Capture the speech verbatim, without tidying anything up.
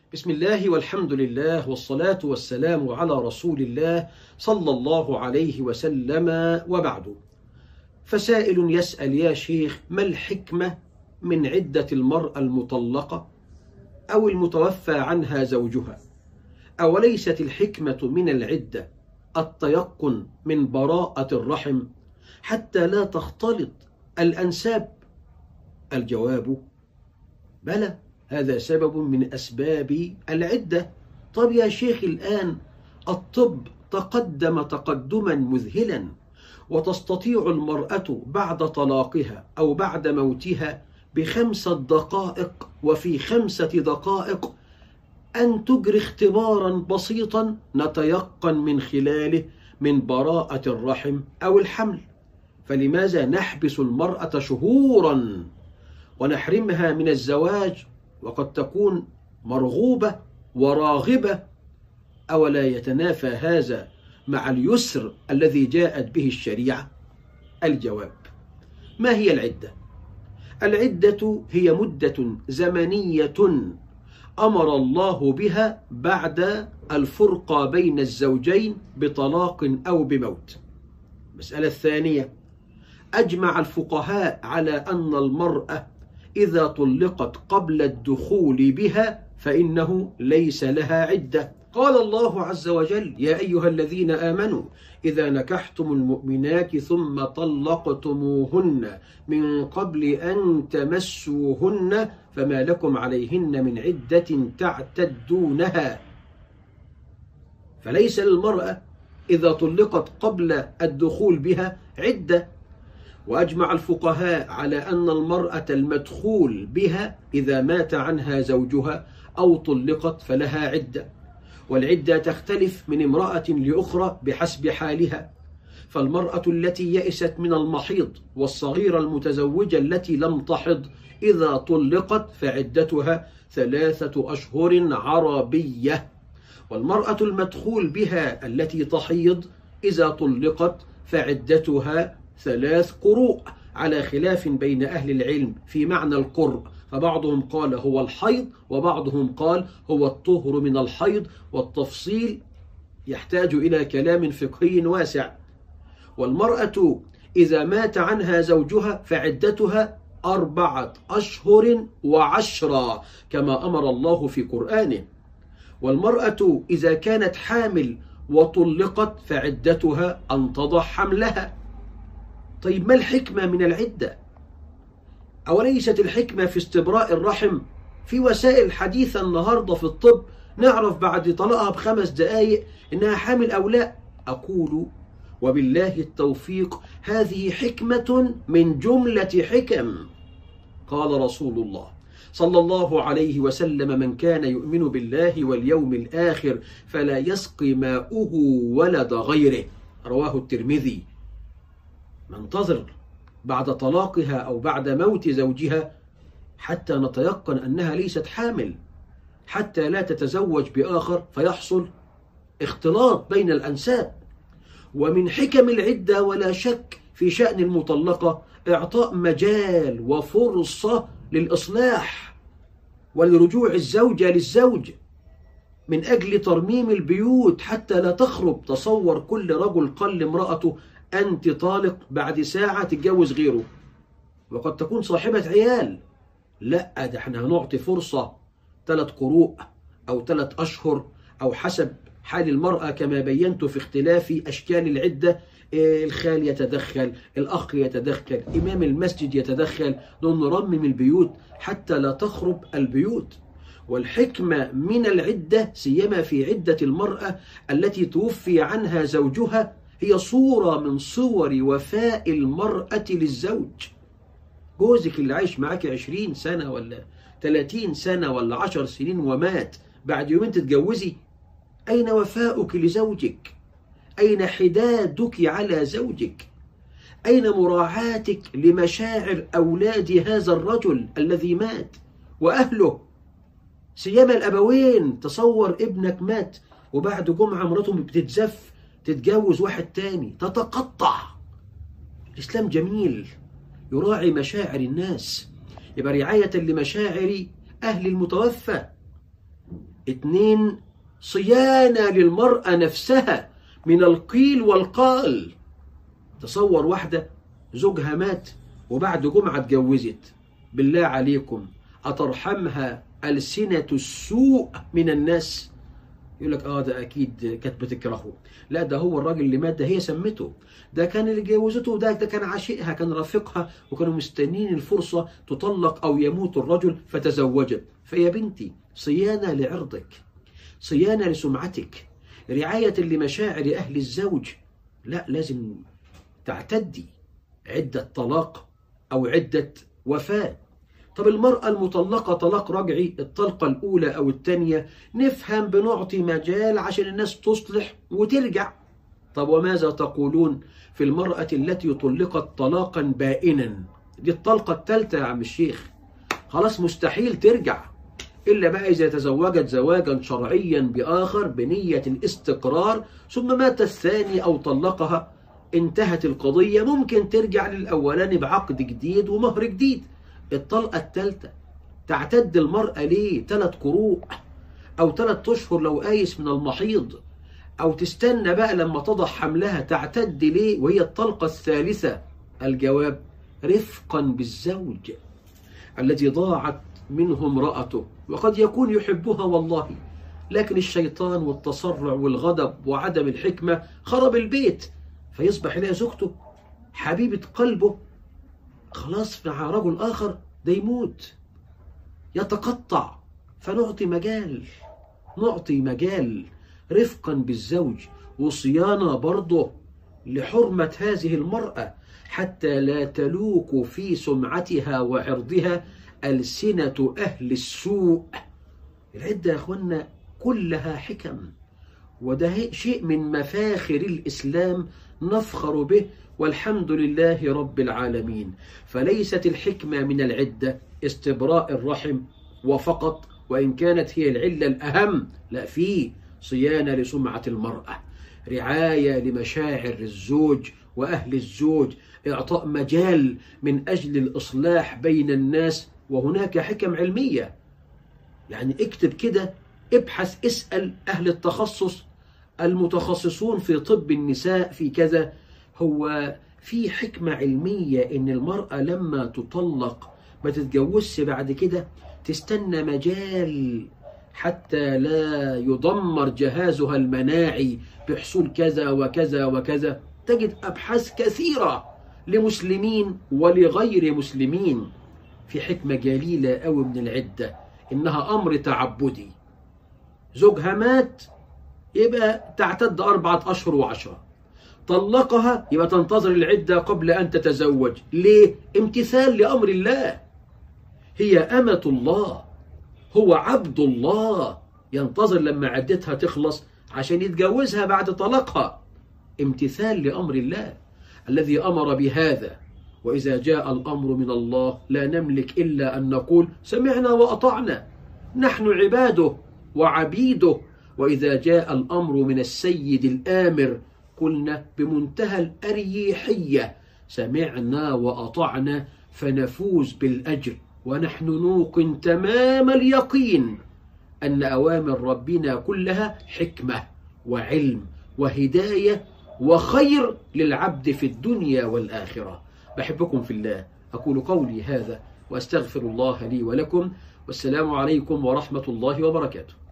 بسم الله والحمد لله والصلاة والسلام على رسول الله صلى الله عليه وسلم، وبعد. فسائل يسأل: يا شيخ، ما الحكمة من عدة المرأة المطلقة أو المتوفى عنها زوجها؟ أوليست الحكمة من العدة التيقن من براءة الرحم حتى لا تختلط الأنساب؟ الجواب: بلى، هذا سبب من أسباب العدة. طب يا شيخ، الآن الطب تقدم تقدما مذهلا، وتستطيع المرأة بعد طلاقها أو بعد موتها بخمسة دقائق وفي خمسة دقائق أن تجري اختبارا بسيطا نتيقن من خلاله من براءة الرحم أو الحمل. فلماذا نحبس المرأة شهورا ونحرمها من الزواج وقد تكون مرغوبة وراغبة؟ أولا يتنافى هذا مع اليسر الذي جاءت به الشريعة؟ الجواب: ما هي العدة؟ العدة هي مدة زمنية أمر الله بها بعد الفرقة بين الزوجين بطلاق أو بموت. المسألة الثانية: أجمع الفقهاء على أن المرأة إذا طلقت قبل الدخول بها فإنه ليس لها عدة. قال الله عز وجل: يا أيها الذين آمنوا إذا نكحتم المؤمنات ثم طلقتموهن من قبل أن تمسوهن فما لكم عليهن من عدة تعتدونها. فليس للمرأة إذا طلقت قبل الدخول بها عدة. وأجمع الفقهاء على أن المرأة المدخول بها إذا مات عنها زوجها أو طلقت فلها عدة، والعدة تختلف من امرأة لأخرى بحسب حالها. فالمرأة التي يئست من المحيض والصغيرة المتزوجة التي لم تحض إذا طلقت فعدتها ثلاثة أشهر عربية. والمرأة المدخول بها التي تحيض إذا طلقت فعدتها ثلاث قروء، على خلاف بين أهل العلم في معنى القرء، فبعضهم قال هو الحيض وبعضهم قال هو الطهر من الحيض، والتفصيل يحتاج إلى كلام فقهي واسع. والمرأة إذا مات عنها زوجها فعدتها أربعة أشهر وعشرة كما أمر الله في قرآنه. والمرأة إذا كانت حامل وطلقت فعدتها أن تضع حملها. طيب، ما الحكمة من العدة؟ أوليست الحكمة في استبراء الرحم؟ في وسائل حديثة النهاردة في الطب نعرف بعد طلاقها بخمس دقايق إنها حامل أو لا. أقول وبالله التوفيق، هذه حكمة من جملة حكم. قال رسول الله صلى الله عليه وسلم: من كان يؤمن بالله واليوم الآخر فلا يسقي ماؤه ولد غيره. رواه الترمذي. ننتظر بعد طلاقها أو بعد موت زوجها حتى نتيقن أنها ليست حامل، حتى لا تتزوج بآخر فيحصل اختلاط بين الأنساب. ومن حكم العدة ولا شك في شأن المطلقة إعطاء مجال وفرصة للإصلاح ولرجوع الزوجة للزوج من أجل ترميم البيوت حتى لا تخرب. تصور كل رجل قال لامرأته أنت طالق، بعد ساعة تتجوز غيره وقد تكون صاحبة عيال. لا، ده احنا هنعطي فرصة ثلاث قروء أو ثلاث أشهر أو حسب حال المرأة كما بينت في اختلاف أشكال العدة. الخال يتدخل، الأخ يتدخل، إمام المسجد يتدخل، نرمم البيوت حتى لا تخرب البيوت. والحكمة من العدة سيما في عدة المرأة التي توفي عنها زوجها هي صورة من صور وفاء المرأة للزوج. جوزك اللي عايش معاك عشرين سنة ولا ثلاثين سنة ولا عشر سنين ومات، بعد يومين تتجوزي، أين وفاؤك لزوجك؟ أين حدادك على زوجك؟ أين مراعاتك لمشاعر أولاد هذا الرجل الذي مات وأهله؟ سيما الأبوين. تصور ابنك مات وبعد جمعة مراته بتتزف تتجوز واحد تاني، تتقطع. الإسلام جميل، يراعي مشاعر الناس، يبقى رعاية لمشاعر أهل المتوفى. اتنين، صيانة للمرأة نفسها من القيل والقال. تصور واحدة زوجها مات وبعد جمعة اتجوزت، بالله عليكم أترحمها ألسنة السوء من الناس؟ يقول لك اه ده اكيد كانت بتكرهه. لا، ده هو الراجل اللي مات ده هي سمته، ده كان اللي جوزته، ده ده كان عاشقها، كان رافقها، وكانوا مستنين الفرصة تطلق او يموت الرجل فتزوجت. فيا بنتي، صيانة لعرضك، صيانة لسمعتك، رعاية لمشاعر اهل الزوج. لا، لازم تعتدي عدة طلاق او عدة وفاة. طب المرأة المطلقة طلاق رجعي، الطلقة الأولى أو الثانية، نفهم بنعطي مجال عشان الناس تصلح وترجع. طب وماذا تقولون في المرأة التي طلقت طلاقا بائنا؟ دي الطلقة الثالثة يا عم الشيخ، خلاص مستحيل ترجع، إلا بقى إذا تزوجت زواجا شرعيا بآخر بنية الاستقرار، ثم مات الثاني أو طلقها، انتهت القضية، ممكن ترجع للأولاني بعقد جديد ومهر جديد. الطلقة الثالثة تعتد المرأة ليه؟ ثلاث قروء أو ثلاث أشهر لو قايس من المحيض، أو تستنى بقى لما تضع حملها تعتد ليه وهي الطلقة الثالثة؟ الجواب: رفقا بالزوج الذي ضاعت منه امرأته، وقد يكون يحبها والله، لكن الشيطان والتسرع والغضب وعدم الحكمة خرب البيت، فيصبح إليها زوجته حبيبة قلبه، خلاص مع رجل آخر ده يموت يتقطع. فنعطي مجال، نعطي مجال رفقا بالزوج، وصيانة برضه لحرمة هذه المرأة حتى لا تلوك في سمعتها وعرضها ألسنة أهل السوء. العدة يا أخوانا كلها حكم، وده شيء من مفاخر الإسلام نفخر به، والحمد لله رب العالمين. فليست الحكمة من العدة استبراء الرحم وفقط، وإن كانت هي العلة الأهم، لا، فيه صيانة لسمعة المرأة، رعاية لمشاعر الزوج وأهل الزوج، إعطاء مجال من أجل الإصلاح بين الناس، وهناك حكم علمية. يعني اكتب كده، ابحث، اسأل أهل التخصص المتخصصون في طب النساء في كذا، هو في حكمة علمية إن المرأة لما تطلق ما تتجوزش بعد كده، تستنى مجال حتى لا يدمر جهازها المناعي بحصول كذا وكذا وكذا. تجد أبحاث كثيرة لمسلمين ولغير مسلمين في حكمة جليلة أوي من العدة، إنها أمر تعبدي. زوجها مات يبقى تعتد أربعة أشهر وعشرة، طلقها يبقى تنتظر العدة قبل أن تتزوج. ليه؟ امتثال لأمر الله، هي أمة الله، هو عبد الله، ينتظر لما عدتها تخلص عشان يتجوزها بعد طلاقها. امتثال لأمر الله الذي أمر بهذا. وإذا جاء الأمر من الله لا نملك إلا أن نقول سمعنا وأطعنا، نحن عباده وعبيده. وإذا جاء الأمر من السيد الآمر قلنا بمنتهى الأريحية سمعنا وأطعنا، فنفوز بالأجر. ونحن نوقن تمام اليقين أن أوامر ربنا كلها حكمة وعلم وهداية وخير للعبد في الدنيا والآخرة. بحبكم في الله، أقول قولي هذا وأستغفر الله لي ولكم، والسلام عليكم ورحمة الله وبركاته.